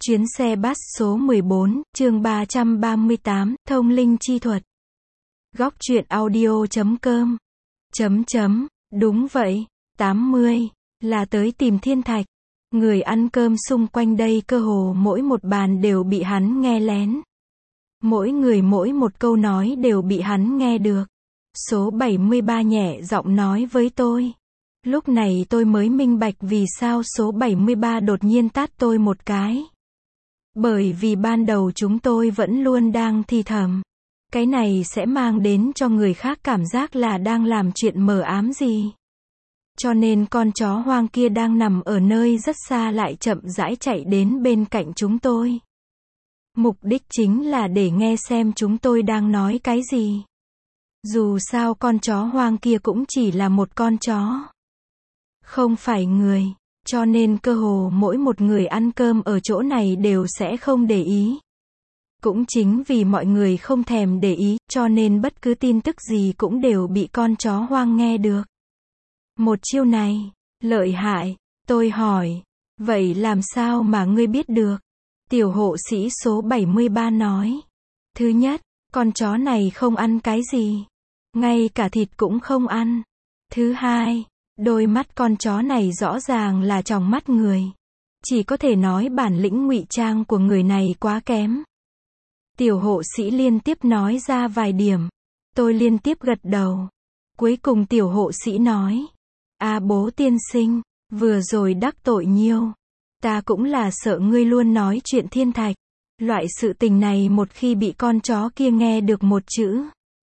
Chuyến xe bus số 14, chương 338, thông linh chi thuật. Góc truyện audio.com. Đúng vậy, 80, là tới tìm thiên thạch. Người ăn cơm xung quanh đây cơ hồ mỗi một bàn đều bị hắn nghe lén. Mỗi người mỗi một câu nói đều bị hắn nghe được. Số 73 nhẹ giọng nói với tôi. Lúc này tôi mới minh bạch vì sao số 73 đột nhiên tát tôi một cái. Bởi vì ban đầu chúng tôi vẫn luôn đang thì thầm. Cái này sẽ mang đến cho người khác cảm giác là đang làm chuyện mờ ám gì. Cho nên con chó hoang kia đang nằm ở nơi rất xa lại chậm rãi chạy đến bên cạnh chúng tôi. Mục đích chính là để nghe xem chúng tôi đang nói cái gì. Dù sao con chó hoang kia cũng chỉ là một con chó. Không phải người. Cho nên cơ hồ mỗi một người ăn cơm ở chỗ này đều sẽ không để ý. Cũng chính vì mọi người không thèm để ý, cho nên bất cứ tin tức gì cũng đều bị con chó hoang nghe được. Một chiêu này, lợi hại, tôi hỏi. Vậy làm sao mà ngươi biết được? Tiểu hộ sĩ số 73 nói. Thứ nhất, con chó này không ăn cái gì. Ngay cả thịt cũng không ăn. Thứ hai, đôi mắt con chó này rõ ràng là tròng mắt người. Chỉ có thể nói bản lĩnh ngụy trang của người này quá kém. Tiểu hộ sĩ liên tiếp nói ra vài điểm. Tôi liên tiếp gật đầu. Cuối cùng tiểu hộ sĩ nói. Bố tiên sinh, vừa rồi đắc tội nhiêu. Ta cũng là sợ ngươi luôn nói chuyện thiên thạch. Loại sự tình này một khi bị con chó kia nghe được một chữ.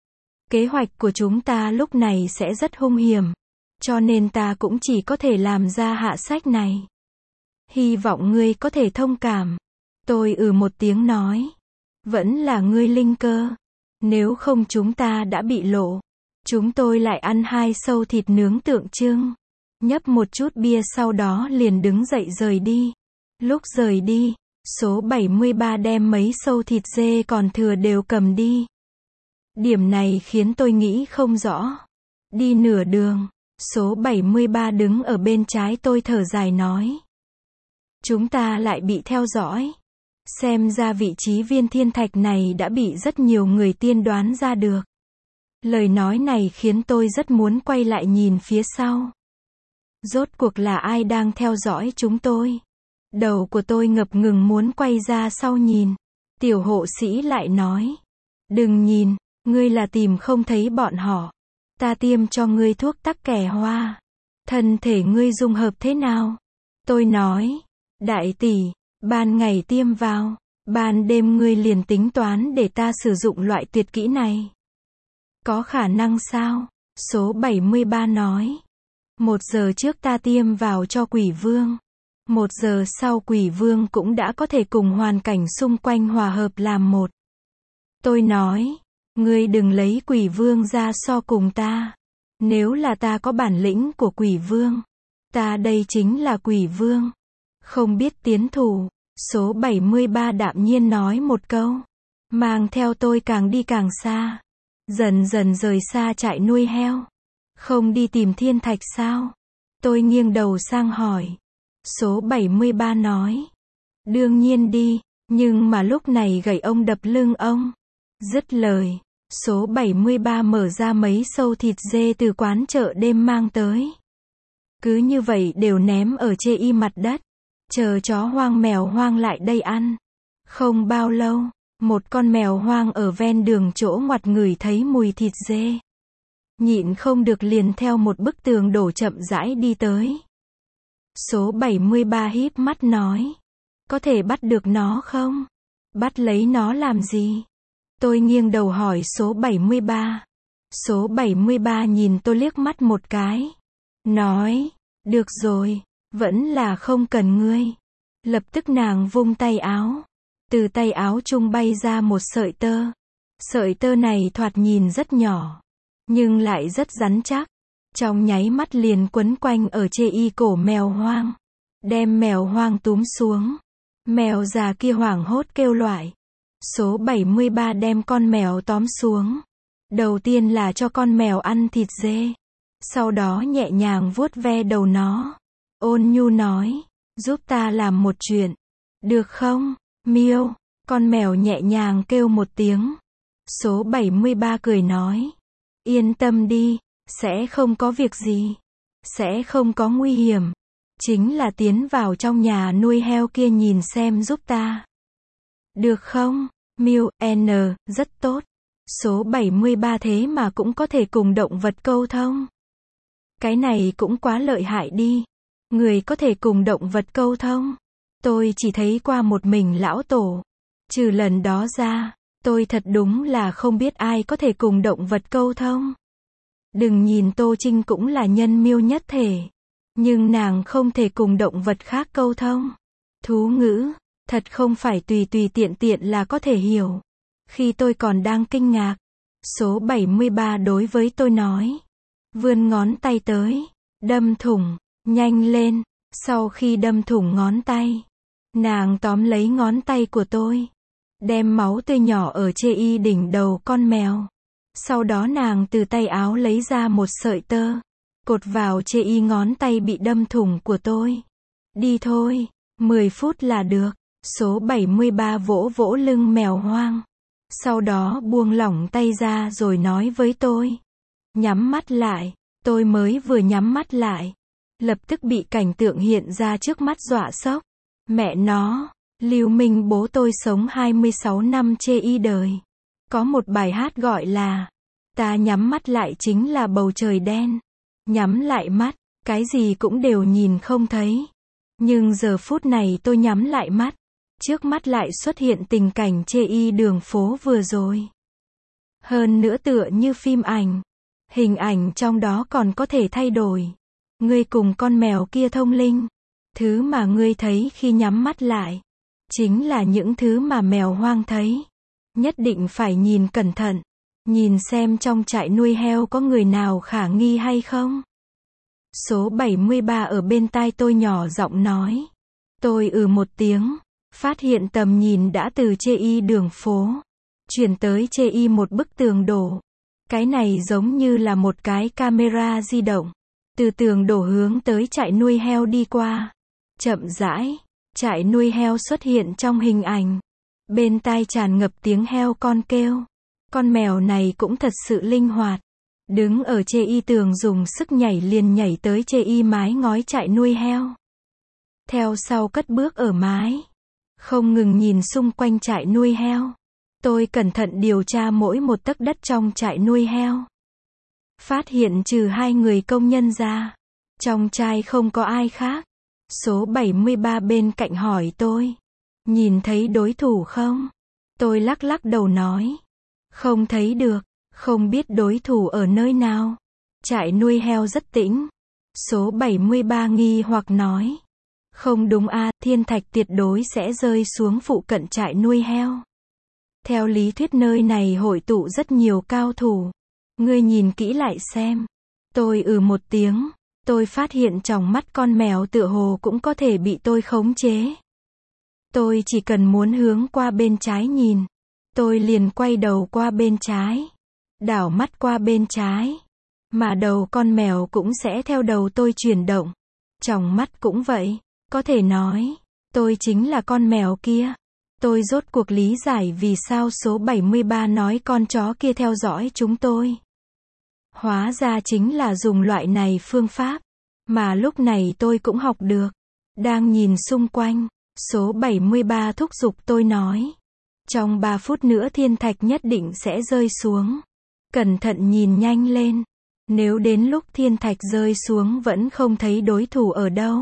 Kế hoạch của chúng ta lúc này sẽ rất hung hiểm. Cho nên ta cũng chỉ có thể làm ra hạ sách này. Hy vọng ngươi có thể thông cảm. Tôi một tiếng nói. Vẫn là ngươi linh cơ. Nếu không chúng ta đã bị lộ. Chúng tôi lại ăn 2 sâu thịt nướng tượng trưng. Nhấp một chút bia sau đó liền đứng dậy rời đi. Lúc rời đi, số 73 đem mấy sâu thịt dê còn thừa đều cầm đi. Điểm này khiến tôi nghĩ không rõ. Đi nửa đường. Số 73 đứng ở bên trái tôi thở dài nói. Chúng ta lại bị theo dõi. Xem ra vị trí viên thiên thạch này đã bị rất nhiều người tiên đoán ra được. Lời nói này khiến tôi rất muốn quay lại nhìn phía sau. Rốt cuộc là ai đang theo dõi chúng tôi? Đầu của tôi ngập ngừng muốn quay ra sau nhìn. Tiểu hộ sĩ lại nói. Đừng nhìn, ngươi là tìm không thấy bọn họ. Ta tiêm cho ngươi thuốc tắc kè hoa. Thân thể ngươi dung hợp thế nào? Tôi nói. Đại tỷ, ban ngày tiêm vào. Ban đêm ngươi liền tính toán để ta sử dụng loại tuyệt kỹ này. Có khả năng sao? Số 73 nói. 1 giờ trước ta tiêm vào cho quỷ vương. 1 giờ sau quỷ vương cũng đã có thể cùng hoàn cảnh xung quanh hòa hợp làm một. Tôi nói. Ngươi đừng lấy quỷ vương ra so cùng ta. Nếu là ta có bản lĩnh của quỷ vương. Ta đây chính là quỷ vương. Không biết tiến thủ. Số 73 đạm nhiên nói một câu. Mang theo tôi càng đi càng xa. Dần dần rời xa trại nuôi heo. Không đi tìm thiên thạch sao? Tôi nghiêng đầu sang hỏi. Số 73 nói. Đương nhiên đi. Nhưng mà lúc này gậy ông đập lưng ông. Dứt lời. Số 73 mở ra mấy sâu thịt dê từ quán chợ đêm mang tới. Cứ như vậy đều ném ở chê y mặt đất. Chờ chó hoang mèo hoang lại đây ăn. Không bao lâu, một con mèo hoang ở ven đường chỗ ngoặt ngửi thấy mùi thịt dê. Nhịn không được liền theo một bức tường đổ chậm rãi đi tới. Số 73 híp mắt nói. Có thể bắt được nó không? Bắt lấy nó làm gì? Tôi nghiêng đầu hỏi số 73. Số 73 nhìn tôi liếc mắt một cái. Nói, được rồi, vẫn là không cần ngươi. Lập tức nàng vung tay áo. Từ tay áo trung bay ra một sợi tơ. Sợi tơ này thoạt nhìn rất nhỏ. Nhưng lại rất rắn chắc. Trong nháy mắt liền quấn quanh ở chê y cổ mèo hoang. Đem mèo hoang túm xuống. Mèo già kia hoảng hốt kêu loại. Số 73 đem con mèo tóm xuống. Đầu tiên là cho con mèo ăn thịt dê. Sau đó nhẹ nhàng vuốt ve đầu nó. Ôn nhu nói. Giúp ta làm một chuyện. Được không, Miêu? Con mèo nhẹ nhàng kêu một tiếng. Số 73 cười nói. Yên tâm đi, sẽ không có việc gì. Sẽ không có nguy hiểm. Chính là tiến vào trong nhà nuôi heo kia nhìn xem giúp ta. Được không, Miêu? Rất tốt. Số 73 thế mà cũng có thể cùng động vật câu thông. Cái này cũng quá lợi hại đi. Người có thể cùng động vật câu thông. Tôi chỉ thấy qua một mình lão tổ. Trừ lần đó ra, tôi thật đúng là không biết ai có thể cùng động vật câu thông. Đừng nhìn Tô Trinh cũng là nhân miêu nhất thể. Nhưng nàng không thể cùng động vật khác câu thông. Thú ngữ, thật không phải tùy tùy tiện tiện là có thể hiểu. Khi tôi còn đang kinh ngạc, số 73 đối với tôi nói. Vươn ngón tay tới, đâm thủng, nhanh lên. Sau khi đâm thủng ngón tay, nàng tóm lấy ngón tay của tôi, đem máu tươi nhỏ ở chê y đỉnh đầu con mèo. Sau đó nàng từ tay áo lấy ra một sợi tơ, cột vào chê y ngón tay bị đâm thủng của tôi. Đi thôi, 10 phút là được. Số 73 vỗ vỗ lưng mèo hoang. Sau đó buông lỏng tay ra rồi nói với tôi. Nhắm mắt lại. Tôi mới vừa nhắm mắt lại, lập tức bị cảnh tượng hiện ra trước mắt dọa sốc. Mẹ nó, Lưu Minh bố tôi sống 26 năm chê y đời. Có một bài hát gọi là ta nhắm mắt lại chính là bầu trời đen. Nhắm lại mắt, cái gì cũng đều nhìn không thấy. Nhưng giờ phút này tôi nhắm lại mắt, trước mắt lại xuất hiện tình cảnh chê y đường phố vừa rồi. Hơn nữa tựa như phim ảnh. Hình ảnh trong đó còn có thể thay đổi. Ngươi cùng con mèo kia thông linh. Thứ mà ngươi thấy khi nhắm mắt lại, chính là những thứ mà mèo hoang thấy. Nhất định phải nhìn cẩn thận. Nhìn xem trong trại nuôi heo có người nào khả nghi hay không. Số 73 ở bên tai tôi nhỏ giọng nói. Tôi một tiếng. Phát hiện tầm nhìn đã từ chê y đường phố chuyển tới chê y một bức tường đổ. Cái này giống như là một cái camera di động. Từ tường đổ hướng tới trại nuôi heo đi qua. Chậm rãi, trại nuôi heo xuất hiện trong hình ảnh. Bên tai tràn ngập tiếng heo con kêu. Con mèo này cũng thật sự linh hoạt. Đứng ở chê y tường dùng sức nhảy liền nhảy tới chê y mái ngói trại nuôi heo. Theo sau cất bước ở mái. Không ngừng nhìn xung quanh trại nuôi heo. Tôi cẩn thận điều tra mỗi một tấc đất trong trại nuôi heo. Phát hiện trừ 2 người công nhân ra, trong trại không có ai khác. Số 73 bên cạnh hỏi tôi. Nhìn thấy đối thủ không? Tôi lắc lắc đầu nói. Không thấy được, không biết đối thủ ở nơi nào. Trại nuôi heo rất tĩnh. Số 73 nghi hoặc nói. Không đúng thiên thạch tuyệt đối sẽ rơi xuống phụ cận trại nuôi heo. Theo lý thuyết nơi này hội tụ rất nhiều cao thủ. Ngươi nhìn kỹ lại xem. Tôi một tiếng. Tôi phát hiện trong mắt con mèo tựa hồ cũng có thể bị tôi khống chế. Tôi chỉ cần muốn hướng qua bên trái nhìn. Tôi liền quay đầu qua bên trái. Đảo mắt qua bên trái. Mà đầu con mèo cũng sẽ theo đầu tôi chuyển động. Trong mắt cũng vậy. Có thể nói, tôi chính là con mèo kia. Tôi rốt cuộc lý giải vì sao số 73 nói con chó kia theo dõi chúng tôi. Hóa ra chính là dùng loại này phương pháp. Mà lúc này tôi cũng học được. Đang nhìn xung quanh, số 73 thúc giục tôi nói. Trong 3 phút nữa thiên thạch nhất định sẽ rơi xuống. Cẩn thận nhìn nhanh lên. Nếu đến lúc thiên thạch rơi xuống vẫn không thấy đối thủ ở đâu.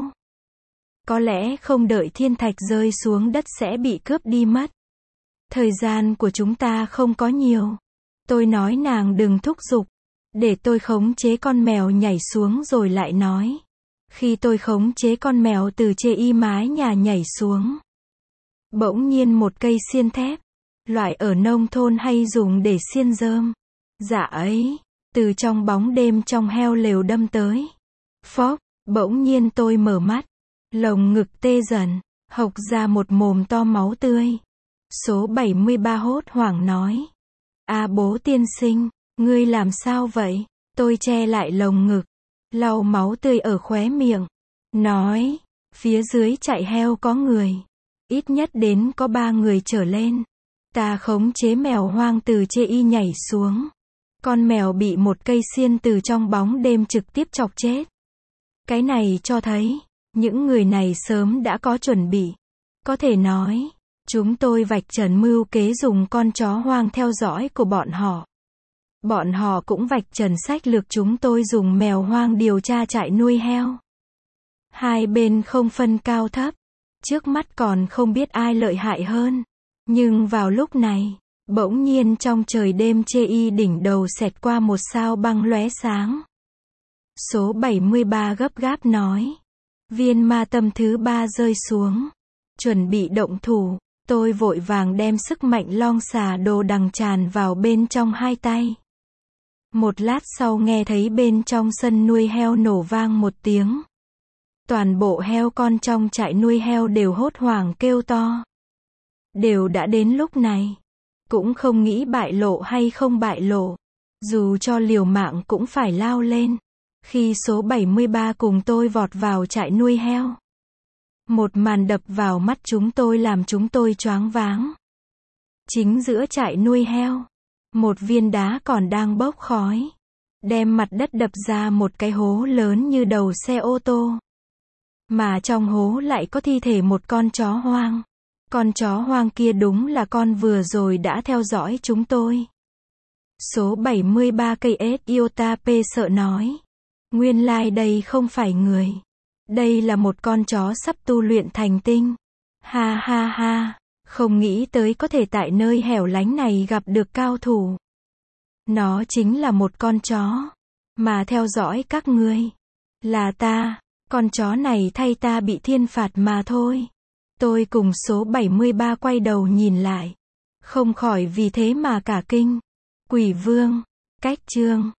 Có lẽ không đợi thiên thạch rơi xuống đất sẽ bị cướp đi mất. Thời gian của chúng ta không có nhiều. Tôi nói nàng đừng thúc giục. Để tôi khống chế con mèo nhảy xuống rồi lại nói. Khi tôi khống chế con mèo từ chê y mái nhà nhảy xuống. Bỗng nhiên một cây xiên thép. Loại ở nông thôn hay dùng để xiên rơm. Dạ ấy. Từ trong bóng đêm trong heo lều đâm tới. Phốc. Bỗng nhiên tôi mở mắt. Lồng ngực tê dần. Hộc ra một mồm to máu tươi. Số 73 hốt hoảng nói. Bố tiên sinh. Ngươi làm sao vậy? Tôi che lại lồng ngực. Lau máu tươi ở khóe miệng. Nói. Phía dưới trại heo có người. Ít nhất đến có 3 người trở lên. Ta khống chế mèo hoang từ chê y nhảy xuống. Con mèo bị một cây xiên từ trong bóng đêm trực tiếp chọc chết. Cái này cho thấy, những người này sớm đã có chuẩn bị. Có thể nói, chúng tôi vạch trần mưu kế dùng con chó hoang theo dõi của bọn họ. Bọn họ cũng vạch trần sách lược chúng tôi dùng mèo hoang điều tra trại nuôi heo. Hai bên không phân cao thấp. Trước mắt còn không biết ai lợi hại hơn. Nhưng vào lúc này, bỗng nhiên trong trời đêm chê y đỉnh đầu xẹt qua một sao băng lóe sáng. Số 73 gấp gáp nói. Viên ma tâm thứ 3 rơi xuống. Chuẩn bị động thủ. Tôi vội vàng đem sức mạnh long xà đồ đằng tràn vào bên trong hai tay. Một lát sau nghe thấy bên trong sân nuôi heo nổ vang một tiếng. Toàn bộ heo con trong trại nuôi heo đều hốt hoảng kêu to. Đều đã đến lúc này. Cũng không nghĩ bại lộ hay không bại lộ. Dù cho liều mạng cũng phải lao lên. Khi số 73 cùng tôi vọt vào trại nuôi heo. Một màn đập vào mắt chúng tôi làm chúng tôi choáng váng. Chính giữa trại nuôi heo. Một viên đá còn đang bốc khói. Đem mặt đất đập ra một cái hố lớn như đầu xe ô tô. Mà trong hố lại có thi thể một con chó hoang. Con chó hoang kia đúng là con vừa rồi đã theo dõi chúng tôi. Số 73 cây Iota P sợ nói. Nguyên lai đây không phải người. Đây là một con chó sắp tu luyện thành tinh. Ha ha ha, không nghĩ tới có thể tại nơi hẻo lánh này gặp được cao thủ. Nó chính là một con chó mà theo dõi các ngươi. Là ta, con chó này thay ta bị thiên phạt mà thôi. Tôi cùng số 73 quay đầu nhìn lại. Không khỏi vì thế mà cả kinh. Quỷ vương, cách chương.